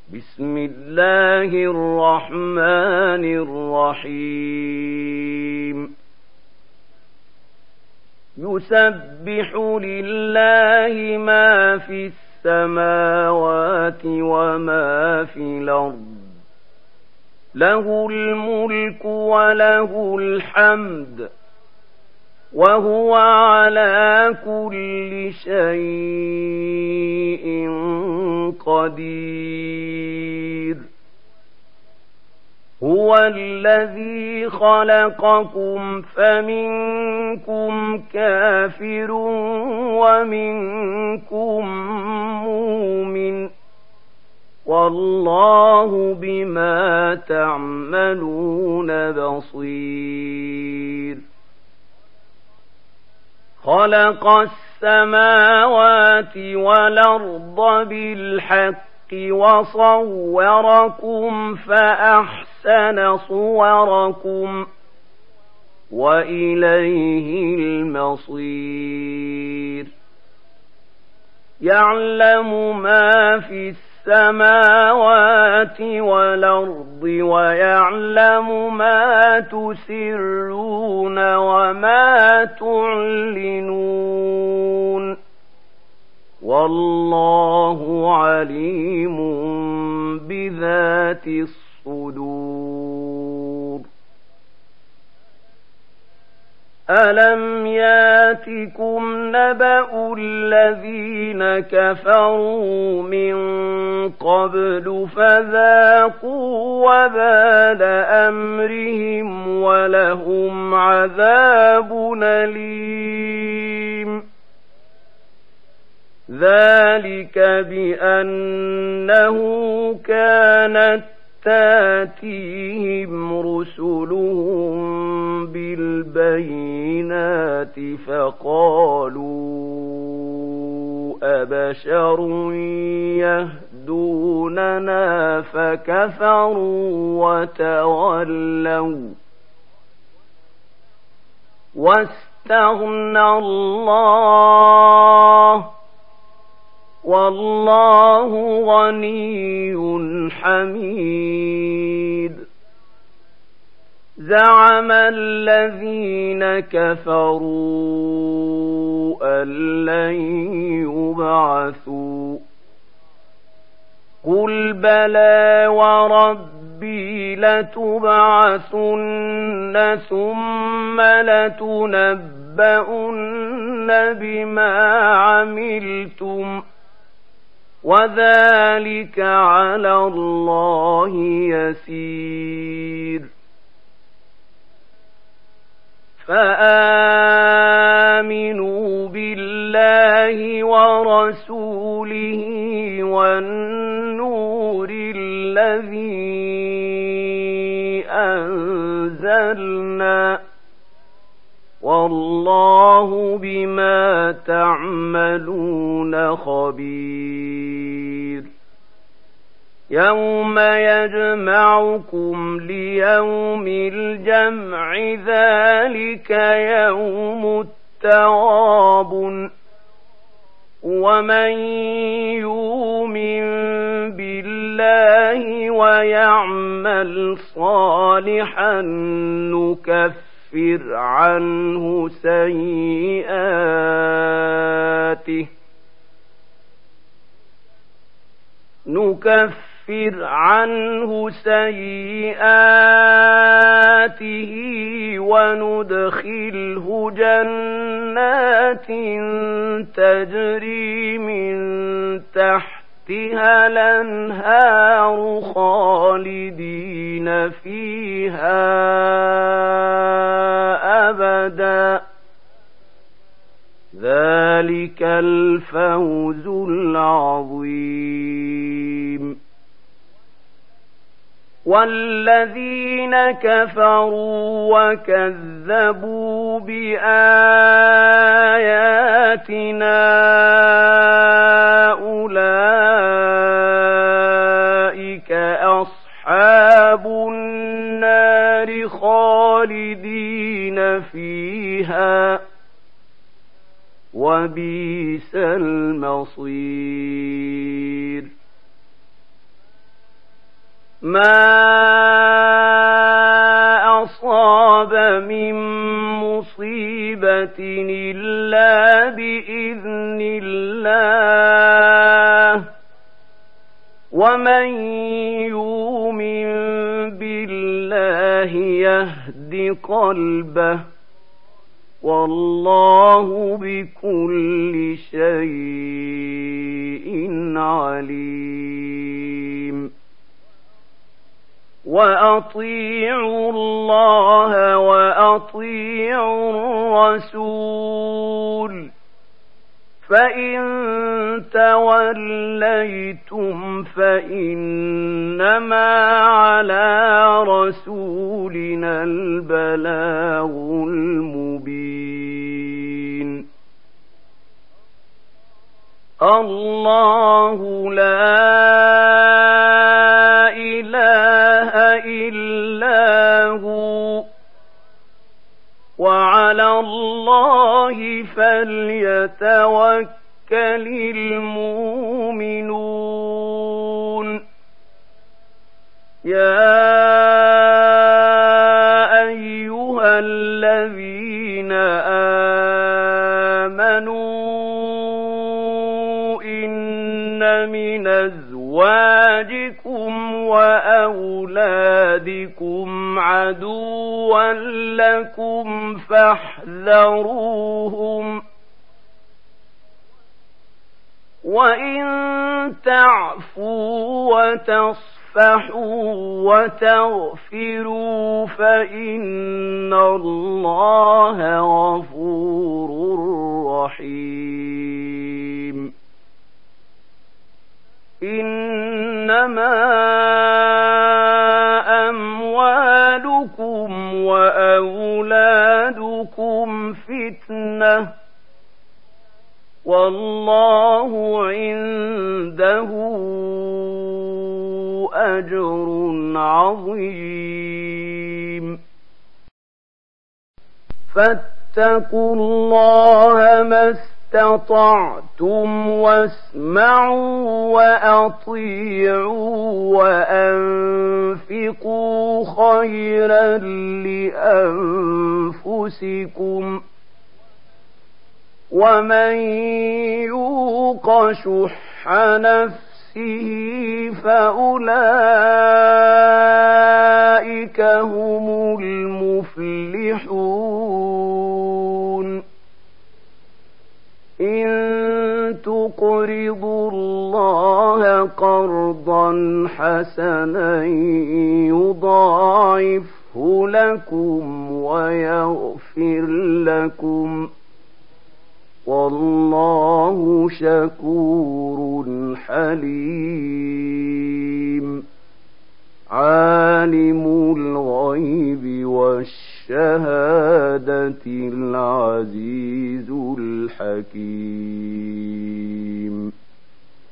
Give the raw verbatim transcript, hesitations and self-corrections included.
بسم الله الرحمن الرحيم يسبح لله ما في السماوات وما في الأرض له الملك وله الحمد وهو على كل شيء قدير هو الذي خلقكم فمنكم كافر ومنكم مؤمن والله بما تعملون بصير خلق السماوات والأرض بالحق وصوركم فأحسن صوركم وإليه المصير يعلم ما في السماوات والأرض ويعلم ما تسرون وما تعلنون والله عليم بذات الصدور ألم ياتكم نبأ الذين كفروا من قبل فذاقوا وبال أمرهم ولهم عذاب أليم ذلك بأنه كانت تاتيهم رسلهم بالبينات فقالوا أبشر يهدوننا فكفروا وتولوا واستغنى الله والله غني حميد زعم الذين كفروا أن لن يبعثوا قل بلى وربي لتبعثن ثم لتنبؤن بما عملتم وذلك على الله يسير فآمنوا بالله ورسوله والنور الذي أنزلنا والله بما تعملون خبير يوم يجمعكم ليوم الجمع ذلك يوم التغابن ومن يؤمن بالله ويعمل صالحا نكفر عنه سيئاته نكفر عنه سيئاته وندخله جنات تجري من تحتها الأنهار خالدين فيها أبدا ذلك الفوز العظيم والذين كفروا وكذبوا بآياتنا أولئك أصحاب النار خالدين فيها وبئس المصير ما أصاب من مصيبة إلا بإذن الله ومن يؤمن بالله يهد قلبه والله بكل شيء عليم وأطيعوا الله وأطيعوا الرسول فإن توليتم فإنما على رسولنا البلاغ المبين الله لا إله إلا هو وعلى الله فليتوكل المؤمنون يا أيها الذين آمنوا إن من أزواجكم وأولادكم عدوا لكم فاحذروهم وإن تعفوا وتصفحوا وتغفروا فإن الله غفور رحيم إنما أموالكم وأولادكم فتنة والله عنده أجر عظيم فاتقوا الله ما استطعتم واسمعوا وأطيعوا وأنفقوا خيرا لأنفسكم ومن يوق شح نفسه فأولئك هم المفلحون إن تقرضوا الله قرضا حسنا يضاعفه لكم ويغفر لكم والله شكور حليم عالم الغيب والشهادة العزيز الحكيم